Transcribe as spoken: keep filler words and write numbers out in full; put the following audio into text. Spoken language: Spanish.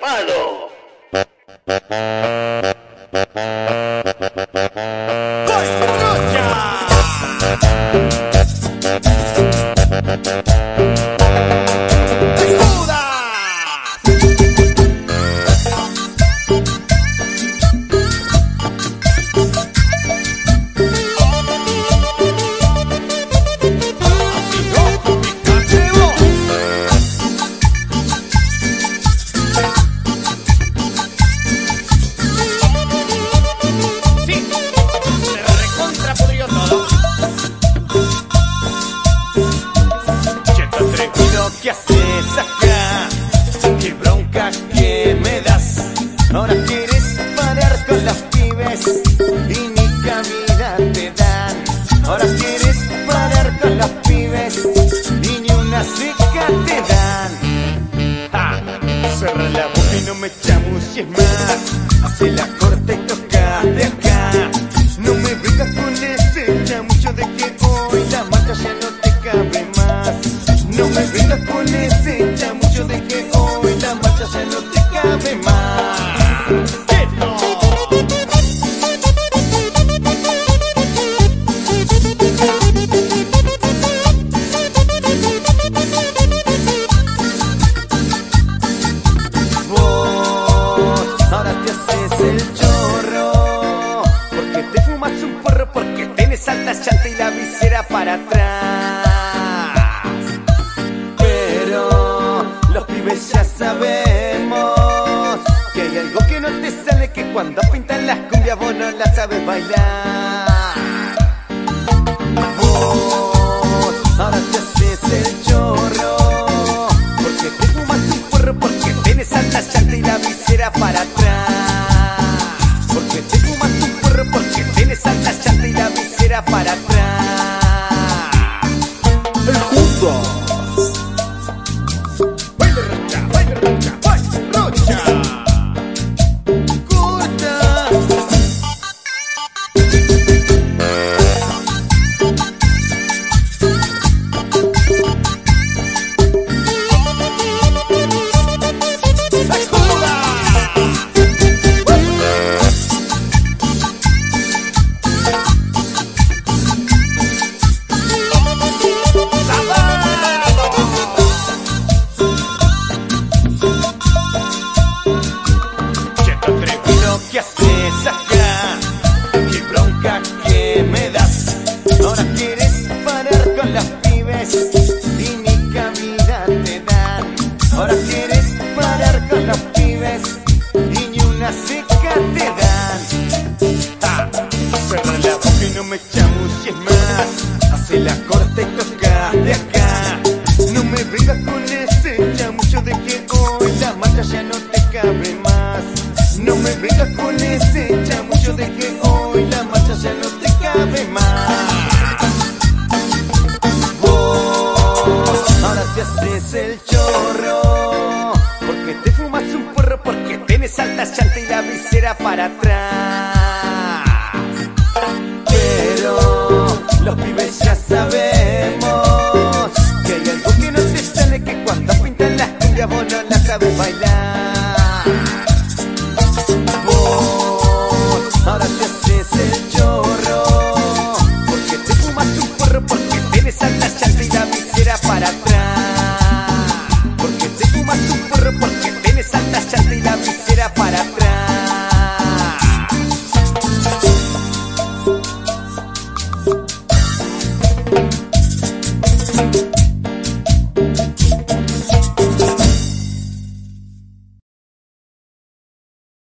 malo. ¿Qué haces acá? ¿Qué bronca que me das? Ahora quieres parar con los pibes y ni cabida te dan. Ahora quieres parar con los pibes y ni una seca te dan. ¡Ja! Cerra la boca y no me chamucies más. Hace la corta y toca de acá. No me vengas con ese chamucho de que hoy la marcha ya no te cabe más. No me vengas con ese chamucho de que hoy la marcha ya no te cabe más. ¡Quieto! Vos ahora te haces el chorro porque te fumas un porro, porque tenés alta chanta y la visera para atrás. Los pibes ya sabemos que hay algo que no te sale, que cuando pintan las cumbias vos no las sabes bailar. Vos ahora te haces el chorro porque te fumas un porro, porque tienes alta chanta y la visera para atrás. Porque te fumas un porro, porque tienes alta chanta y la visera para atrás. El Judas. ¿Qué haces acá? ¿Qué bronca que me das? Ahora quieres parar con los pibes y ni cabida te dan. Ahora quieres parar con los pibes y ni una seca te dan. ¡Ah! Cerra la boca y no me chamucies más. Hace la corta y toca de acá. No me vengas con ese chamucho de que hoy la marcha ya no te cabe más. No me vengas con ese chamucho de que hoy la marcha ya no te cabe más. Vos ahora te haces el chorro porque te fumas un porro, porque tienes alta chanta y la visera para atrás. Pero los pibes ya sabemos que hay algo que no te sale, que cuando pintan las cumbias vos no las sabes bailar. Ahora te haces el chorro porque te fumas un porro, porque tienes alta chanta y la visera para atrás. Porque te fumas un porro, porque tienes alta chanta y la visera para atrás.